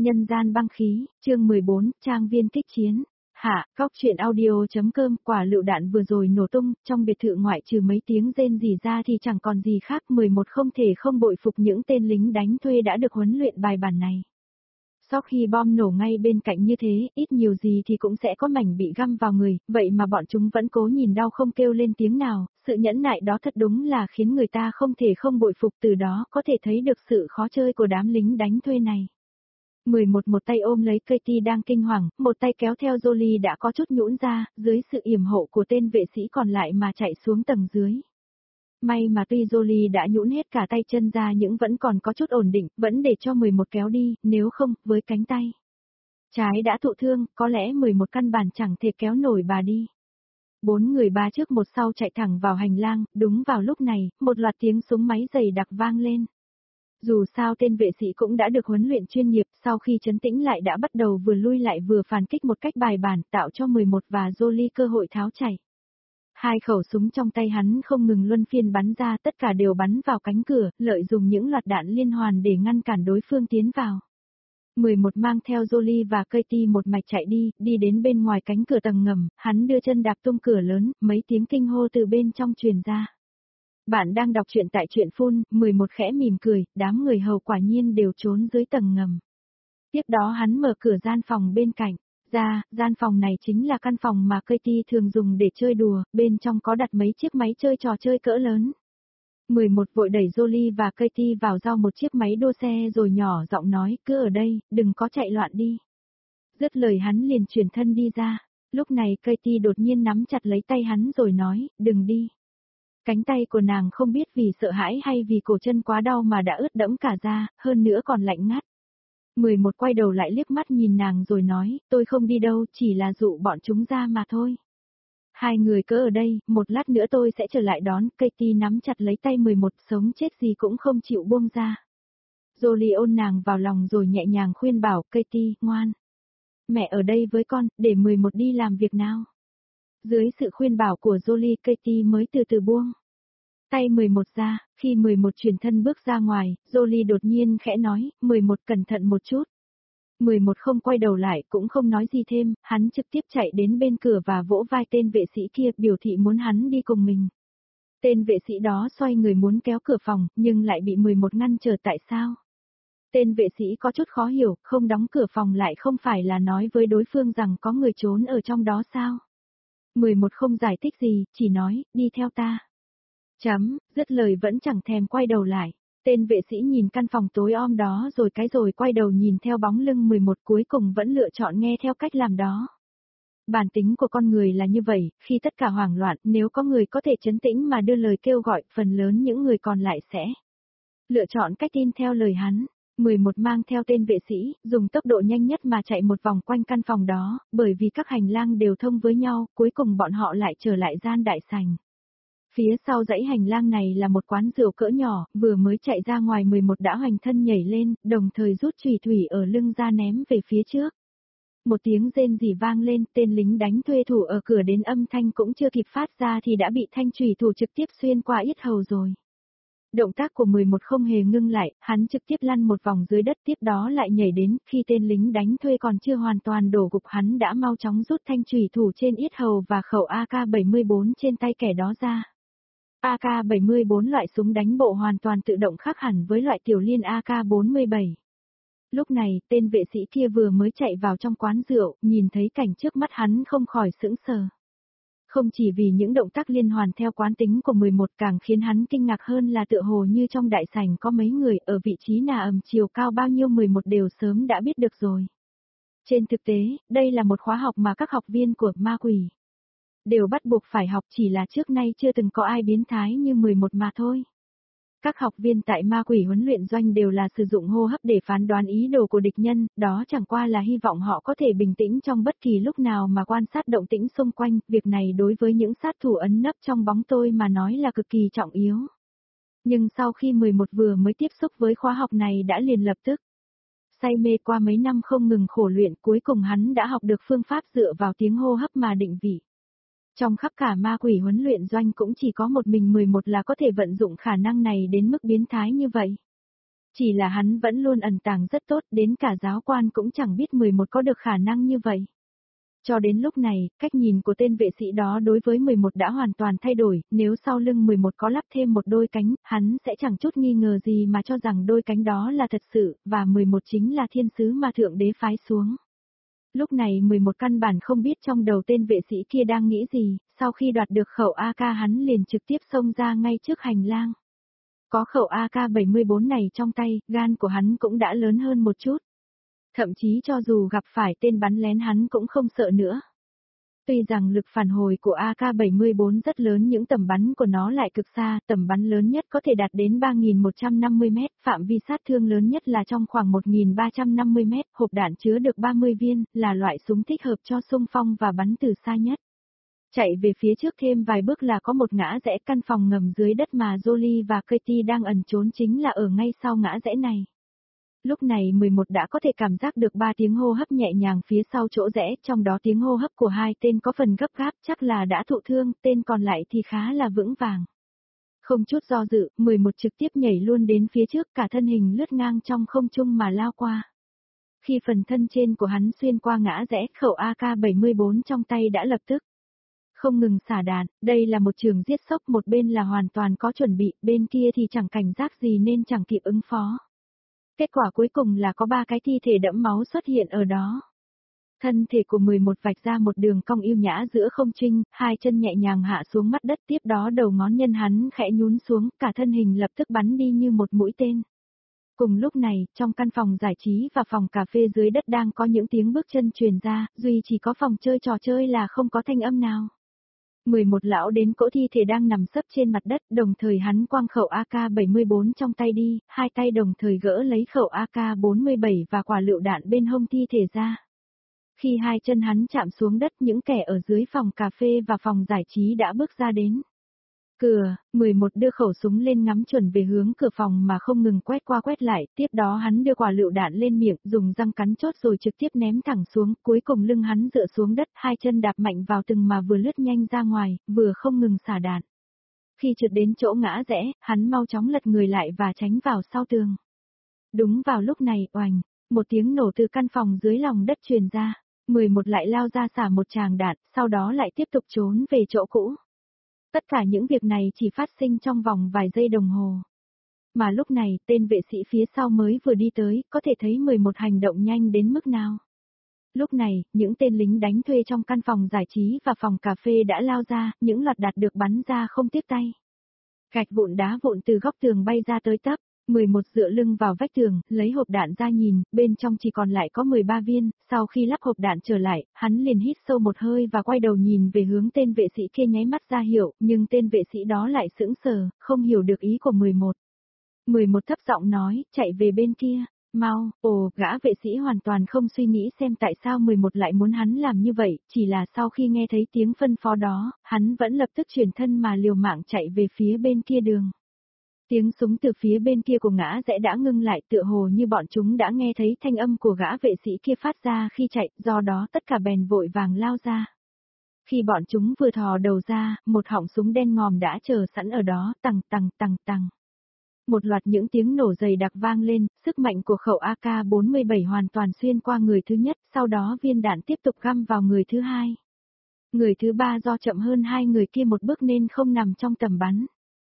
Nhân gian băng khí, chương 14, trang viên kích chiến. Hạ, Cóc truyện audio.com, quả lựu đạn vừa rồi nổ tung, trong biệt thự ngoại trừ mấy tiếng rên rỉ ra thì chẳng còn gì khác. 11 không thể không bội phục những tên lính đánh thuê đã được huấn luyện bài bản này. Sau khi bom nổ ngay bên cạnh như thế, ít nhiều gì thì cũng sẽ có mảnh bị găm vào người, vậy mà bọn chúng vẫn cố nhìn đau không kêu lên tiếng nào, sự nhẫn nại đó thật đúng là khiến người ta không thể không bội phục, từ đó có thể thấy được sự khó chơi của đám lính đánh thuê này. 11 một tay ôm lấy Katie đang kinh hoàng, một tay kéo theo Jolie đã có chút nhũn ra, dưới sự yểm hộ của tên vệ sĩ còn lại mà chạy xuống tầng dưới. May mà tuy Jolie đã nhũn hết cả tay chân ra nhưng vẫn còn có chút ổn định, vẫn để cho 11 kéo đi, nếu không, với cánh tay trái đã thụ thương, có lẽ 11 căn bản chẳng thể kéo nổi bà đi. 4 người ba trước một sau chạy thẳng vào hành lang, đúng vào lúc này, một loạt tiếng súng máy dày đặc vang lên. Dù sao tên vệ sĩ cũng đã được huấn luyện chuyên nghiệp, sau khi trấn tĩnh lại đã bắt đầu vừa lui lại vừa phản kích một cách bài bản, tạo cho 11 và Jolie cơ hội tháo chạy. Hai khẩu súng trong tay hắn không ngừng luân phiên bắn ra, tất cả đều bắn vào cánh cửa, lợi dụng những loạt đạn liên hoàn để ngăn cản đối phương tiến vào. 11 mang theo Jolie và Katie một mạch chạy đi đến bên ngoài cánh cửa tầng ngầm, hắn đưa chân đạp tung cửa lớn, mấy tiếng kinh hô từ bên trong truyền ra. Bạn đang đọc truyện tại truyện phun, 11 khẽ mỉm cười, đám người hầu quả nhiên đều trốn dưới tầng ngầm. Tiếp đó hắn mở cửa gian phòng bên cạnh, gian phòng này chính là căn phòng mà Katie thường dùng để chơi đùa, bên trong có đặt mấy chiếc máy chơi trò chơi cỡ lớn. 11 vội đẩy Jolie và Katie vào giao một chiếc máy đua xe rồi nhỏ giọng nói, cứ ở đây, đừng có chạy loạn đi. Dứt lời hắn liền chuyển thân đi ra, lúc này Katie đột nhiên nắm chặt lấy tay hắn rồi nói, đừng đi. Cánh tay của nàng không biết vì sợ hãi hay vì cổ chân quá đau mà đã ướt đẫm cả da, hơn nữa còn lạnh ngắt. 11 quay đầu lại liếc mắt nhìn nàng rồi nói, tôi không đi đâu, chỉ là dụ bọn chúng ra mà thôi. Hai người cứ ở đây, một lát nữa tôi sẽ trở lại đón. Katie nắm chặt lấy tay 11, sống chết gì cũng không chịu buông ra. Jolie ôm nàng vào lòng rồi nhẹ nhàng khuyên bảo, Katie, ngoan. Mẹ ở đây với con, để 11 đi làm việc nào. Dưới sự khuyên bảo của Jolie, Katie mới từ từ buông tay 11 ra, khi 11 chuyển thân bước ra ngoài, Jolie đột nhiên khẽ nói, 11 cẩn thận một chút. 11 không quay đầu lại cũng không nói gì thêm, hắn trực tiếp chạy đến bên cửa và vỗ vai tên vệ sĩ kia biểu thị muốn hắn đi cùng mình. Tên vệ sĩ đó xoay người muốn kéo cửa phòng, nhưng lại bị 11 ngăn trở tại sao? Tên vệ sĩ có chút khó hiểu, không đóng cửa phòng lại không phải là nói với đối phương rằng có người trốn ở trong đó sao? 11 không giải thích gì, chỉ nói, đi theo ta. Dứt lời vẫn chẳng thèm quay đầu lại. Tên vệ sĩ nhìn căn phòng tối om đó rồi quay đầu nhìn theo bóng lưng 11 cuối cùng vẫn lựa chọn nghe theo cách làm đó. Bản tính của con người là như vậy, khi tất cả hoảng loạn, nếu có người có thể trấn tĩnh mà đưa lời kêu gọi, phần lớn những người còn lại sẽ lựa chọn cách tin theo lời hắn. 11 mang theo tên vệ sĩ, dùng tốc độ nhanh nhất mà chạy một vòng quanh căn phòng đó, bởi vì các hành lang đều thông với nhau, cuối cùng bọn họ lại trở lại gian đại sảnh. Phía sau dãy hành lang này là một quán rượu cỡ nhỏ, vừa mới chạy ra ngoài 11 đã hoành thân nhảy lên, đồng thời rút chùy thủy ở lưng ra ném về phía trước. Một tiếng rên rỉ vang lên, tên lính đánh thuê thủ ở cửa đến âm thanh cũng chưa kịp phát ra thì đã bị thanh chùy thủ trực tiếp xuyên qua yết hầu rồi. Động tác của 11 không hề ngưng lại, hắn trực tiếp lăn một vòng dưới đất tiếp đó lại nhảy đến, khi tên lính đánh thuê còn chưa hoàn toàn đổ gục hắn đã mau chóng rút thanh chùy thủ trên yết hầu và khẩu AK-74 trên tay kẻ đó ra. AK-74 loại súng đánh bộ hoàn toàn tự động khác hẳn với loại tiểu liên AK-47. Lúc này, tên vệ sĩ kia vừa mới chạy vào trong quán rượu, nhìn thấy cảnh trước mắt hắn không khỏi sững sờ. Không chỉ vì những động tác liên hoàn theo quán tính của 11 càng khiến hắn kinh ngạc hơn là tựa hồ như trong đại sảnh có mấy người ở vị trí chiều cao bao nhiêu 11 đều sớm đã biết được rồi. Trên thực tế, đây là một khóa học mà các học viên của ma quỷ đều bắt buộc phải học, chỉ là trước nay chưa từng có ai biến thái như 11 mà thôi. Các học viên tại ma quỷ huấn luyện doanh đều là sử dụng hô hấp để phán đoán ý đồ của địch nhân, đó chẳng qua là hy vọng họ có thể bình tĩnh trong bất kỳ lúc nào mà quan sát động tĩnh xung quanh, việc này đối với những sát thủ ẩn nấp trong bóng tối mà nói là cực kỳ trọng yếu. Nhưng sau khi 11 vừa mới tiếp xúc với khóa học này đã liền lập tức say mê qua mấy năm không ngừng khổ luyện, cuối cùng hắn đã học được phương pháp dựa vào tiếng hô hấp mà định vị. Trong khắp cả ma quỷ huấn luyện doanh cũng chỉ có một mình 11 là có thể vận dụng khả năng này đến mức biến thái như vậy. Chỉ là hắn vẫn luôn ẩn tàng rất tốt, đến cả giáo quan cũng chẳng biết 11 có được khả năng như vậy. Cho đến lúc này, cách nhìn của tên vệ sĩ đó đối với 11 đã hoàn toàn thay đổi, nếu sau lưng 11 có lắp thêm một đôi cánh, hắn sẽ chẳng chút nghi ngờ gì mà cho rằng đôi cánh đó là thật sự, và 11 chính là thiên sứ mà Thượng Đế phái xuống. Lúc này 11 căn bản không biết trong đầu tên vệ sĩ kia đang nghĩ gì, sau khi đoạt được khẩu AK hắn liền trực tiếp xông ra ngay trước hành lang. Có khẩu AK-74 này trong tay, gan của hắn cũng đã lớn hơn một chút. Thậm chí cho dù gặp phải tên bắn lén hắn cũng không sợ nữa. Tuy rằng lực phản hồi của AK-74 rất lớn nhưng tầm bắn của nó lại cực xa, tầm bắn lớn nhất có thể đạt đến 3.150 mét, phạm vi sát thương lớn nhất là trong khoảng 1.350 mét, hộp đạn chứa được 30 viên, là loại súng thích hợp cho xung phong và bắn từ xa nhất. Chạy về phía trước thêm vài bước là có một ngã rẽ, căn phòng ngầm dưới đất mà Jolie và Katie đang ẩn trốn chính là ở ngay sau ngã rẽ này. Lúc này 11 đã có thể cảm giác được 3 tiếng hô hấp nhẹ nhàng phía sau chỗ rẽ, trong đó tiếng hô hấp của hai tên có phần gấp gáp, chắc là đã thụ thương, tên còn lại thì khá là vững vàng. Không chút do dự, 11 trực tiếp nhảy luôn đến phía trước, cả thân hình lướt ngang trong không trung mà lao qua. Khi phần thân trên của hắn xuyên qua ngã rẽ, khẩu AK-74 trong tay đã lập tức không ngừng xả đạn, đây là một trường giết sốc, một bên là hoàn toàn có chuẩn bị, bên kia thì chẳng cảnh giác gì nên chẳng kịp ứng phó. Kết quả cuối cùng là có 3 cái thi thể đẫm máu xuất hiện ở đó. Thân thể của 11 vạch ra một đường cong yêu nhã giữa không trung, hai chân nhẹ nhàng hạ xuống mặt đất, tiếp đó đầu ngón nhân hắn khẽ nhún xuống, cả thân hình lập tức bắn đi như một mũi tên. Cùng lúc này, trong căn phòng giải trí và phòng cà phê dưới đất đang có những tiếng bước chân truyền ra, duy chỉ có phòng chơi trò chơi là không có thanh âm nào. 11 lão đến cỗ thi thể đang nằm sấp trên mặt đất, đồng thời hắn quăng khẩu AK-74 trong tay đi, hai tay đồng thời gỡ lấy khẩu AK-47 và quả lựu đạn bên hông thi thể ra. Khi hai chân hắn chạm xuống đất, những kẻ ở dưới phòng cà phê và phòng giải trí đã bước ra đến. Cửa, 11 đưa khẩu súng lên ngắm chuẩn về hướng cửa phòng mà không ngừng quét qua quét lại, tiếp đó hắn đưa quả lựu đạn lên miệng, dùng răng cắn chốt rồi trực tiếp ném thẳng xuống, cuối cùng lưng hắn dựa xuống đất, hai chân đạp mạnh vào từng mà vừa lướt nhanh ra ngoài, vừa không ngừng xả đạn. Khi trượt đến chỗ ngã rẽ, hắn mau chóng lật người lại và tránh vào sau tường. Đúng vào lúc này, oành, một tiếng nổ từ căn phòng dưới lòng đất truyền ra, 11 lại lao ra xả một tràng đạn, sau đó lại tiếp tục trốn về chỗ cũ. Tất cả những việc này chỉ phát sinh trong vòng vài giây đồng hồ. Mà lúc này, tên vệ sĩ phía sau mới vừa đi tới, có thể thấy 11 hành động nhanh đến mức nào. Lúc này, những tên lính đánh thuê trong căn phòng giải trí và phòng cà phê đã lao ra, những loạt đạn được bắn ra không tiếc tay. Gạch vụn đá vụn từ góc tường bay ra tới tấp. 11 dựa lưng vào vách tường, lấy hộp đạn ra nhìn, bên trong chỉ còn lại có 13 viên, sau khi lắp hộp đạn trở lại, hắn liền hít sâu một hơi và quay đầu nhìn về hướng tên vệ sĩ kia nháy mắt ra hiệu, nhưng tên vệ sĩ đó lại sững sờ, không hiểu được ý của 11. 11 thấp giọng nói, chạy về bên kia, mau, gã vệ sĩ hoàn toàn không suy nghĩ xem tại sao 11 lại muốn hắn làm như vậy, chỉ là sau khi nghe thấy tiếng phân phó đó, hắn vẫn lập tức chuyển thân mà liều mạng chạy về phía bên kia đường. Tiếng súng từ phía bên kia của ngã rẽ đã ngưng lại, tựa hồ như bọn chúng đã nghe thấy thanh âm của gã vệ sĩ kia phát ra khi chạy, do đó tất cả bèn vội vàng lao ra. Khi bọn chúng vừa thò đầu ra, một họng súng đen ngòm đã chờ sẵn ở đó, tằng tằng tằng tằng. Một loạt những tiếng nổ dày đặc vang lên, sức mạnh của khẩu AK-47 hoàn toàn xuyên qua người thứ nhất, sau đó viên đạn tiếp tục găm vào người thứ hai. Người thứ ba do chậm hơn hai người kia một bước nên không nằm trong tầm bắn.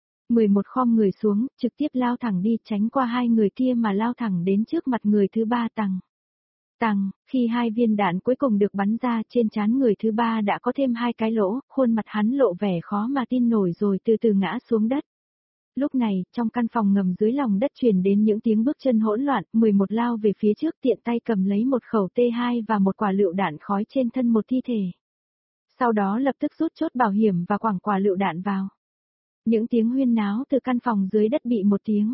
11 khom người xuống, trực tiếp lao thẳng đi, tránh qua hai người kia mà lao thẳng đến trước mặt người thứ ba tằng. Tằng, khi hai viên đạn cuối cùng được bắn ra, trên trán người thứ ba đã có thêm hai cái lỗ, khuôn mặt hắn lộ vẻ khó mà tin nổi rồi từ từ ngã xuống đất. Lúc này, trong căn phòng ngầm dưới lòng đất truyền đến những tiếng bước chân hỗn loạn, 11 lao về phía trước, tiện tay cầm lấy một khẩu T2 và một quả lựu đạn khói trên thân một thi thể. Sau đó lập tức rút chốt bảo hiểm và quẳng quả lựu đạn vào. Những tiếng huyên náo từ căn phòng dưới đất bị một tiếng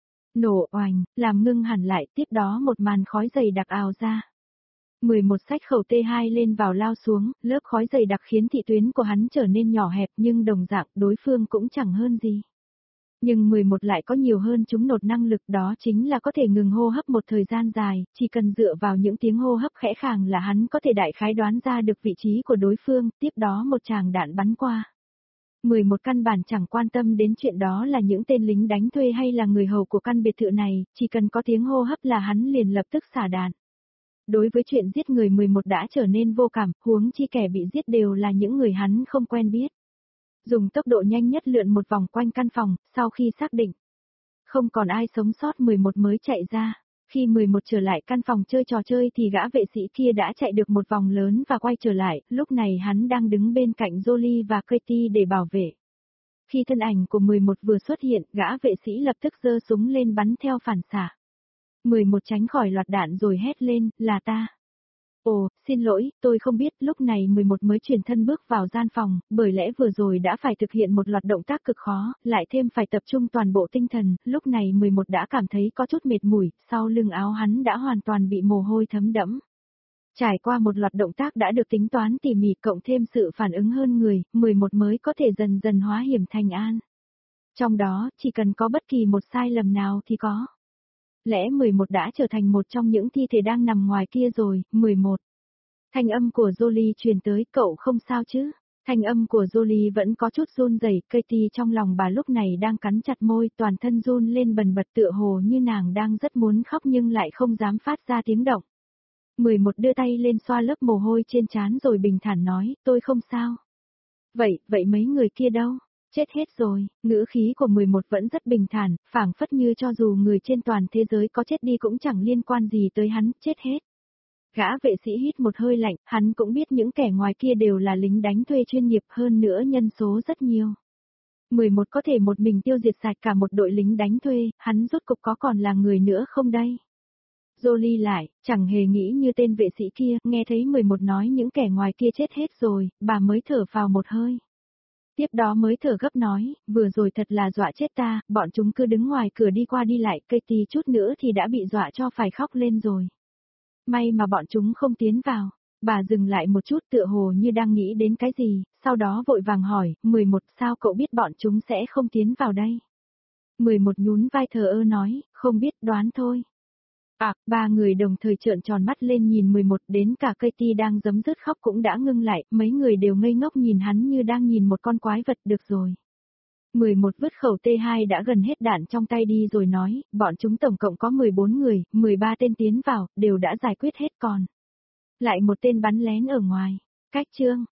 nổ oành, làm ngưng hẳn lại, tiếp đó một màn khói dày đặc ào ra. 11 xách khẩu T2 lên vào lao xuống, lớp khói dày đặc khiến thị tuyến của hắn trở nên nhỏ hẹp nhưng đồng dạng đối phương cũng chẳng hơn gì. Nhưng 11 lại có nhiều hơn chúng nột năng lực, đó chính là có thể ngừng hô hấp một thời gian dài, chỉ cần dựa vào những tiếng hô hấp khẽ khàng là hắn có thể đại khái đoán ra được vị trí của đối phương, tiếp đó một tràng đạn bắn qua. 11 căn bản chẳng quan tâm đến chuyện đó là những tên lính đánh thuê hay là người hầu của căn biệt thự này, chỉ cần có tiếng hô hấp là hắn liền lập tức xả đạn. Đối với chuyện giết người 11 đã trở nên vô cảm, huống chi kẻ bị giết đều là những người hắn không quen biết. Dùng tốc độ nhanh nhất lượn một vòng quanh căn phòng, sau khi xác định không còn ai sống sót 11 mới chạy ra. Khi 11 trở lại căn phòng chơi trò chơi thì gã vệ sĩ kia đã chạy được một vòng lớn và quay trở lại, lúc này hắn đang đứng bên cạnh Jolie và Katie để bảo vệ. Khi thân ảnh của 11 vừa xuất hiện, gã vệ sĩ lập tức giơ súng lên bắn theo phản xạ. 11 tránh khỏi loạt đạn rồi hét lên, là ta. Ồ, xin lỗi, tôi không biết, lúc này 11 mới chuyển thân bước vào gian phòng, bởi lẽ vừa rồi đã phải thực hiện một loạt động tác cực khó, lại thêm phải tập trung toàn bộ tinh thần, lúc này 11 đã cảm thấy có chút mệt mỏi, sau lưng áo hắn đã hoàn toàn bị mồ hôi thấm đẫm. Trải qua một loạt động tác đã được tính toán tỉ mỉ cộng thêm sự phản ứng hơn người, 11 mới có thể dần dần hóa hiểm thành an. Trong đó, chỉ cần có bất kỳ một sai lầm nào thì có. Lẽ 11 đã trở thành một trong những thi thể đang nằm ngoài kia rồi, 11. Thanh âm của Jolie truyền tới, cậu không sao chứ? Thanh âm của Jolie vẫn có chút run rẩy, Katie trong lòng bà lúc này đang cắn chặt môi, toàn thân run lên bần bật tựa hồ như nàng đang rất muốn khóc nhưng lại không dám phát ra tiếng động. 11 đưa tay lên xoa lớp mồ hôi trên trán rồi bình thản nói, tôi không sao. Vậy mấy người kia đâu? Chết hết rồi, ngữ khí của 11 vẫn rất bình thản, phảng phất như cho dù người trên toàn thế giới có chết đi cũng chẳng liên quan gì tới hắn, chết hết. Gã vệ sĩ hít một hơi lạnh, hắn cũng biết những kẻ ngoài kia đều là lính đánh thuê chuyên nghiệp hơn nữa nhân số rất nhiều. 11 có thể một mình tiêu diệt sạch cả một đội lính đánh thuê, hắn rốt cục có còn là người nữa không đây? Jolie lại, chẳng hề nghĩ như tên vệ sĩ kia, nghe thấy 11 nói những kẻ ngoài kia chết hết rồi, bà mới thở phào một hơi. Tiếp đó mới thở gấp nói, vừa rồi thật là dọa chết ta, bọn chúng cứ đứng ngoài cửa đi qua đi lại, Katie chút nữa thì đã bị dọa cho phải khóc lên rồi. May mà bọn chúng không tiến vào. Bà dừng lại một chút tựa hồ như đang nghĩ đến cái gì, sau đó vội vàng hỏi, 11 sao cậu biết bọn chúng sẽ không tiến vào đây? 11 nhún vai thờ ơ nói, không biết đoán thôi. Ba người đồng thời trợn tròn mắt lên nhìn 11, đến cả Katie đang giấm dứt khóc cũng đã ngưng lại, mấy người đều ngây ngốc nhìn hắn như đang nhìn một con quái vật được rồi. 11 vứt khẩu T2 đã gần hết đạn trong tay đi rồi nói, bọn chúng tổng cộng có 14 người, 13 tên tiến vào, đều đã giải quyết hết còn. Lại một tên bắn lén ở ngoài. Cách chương.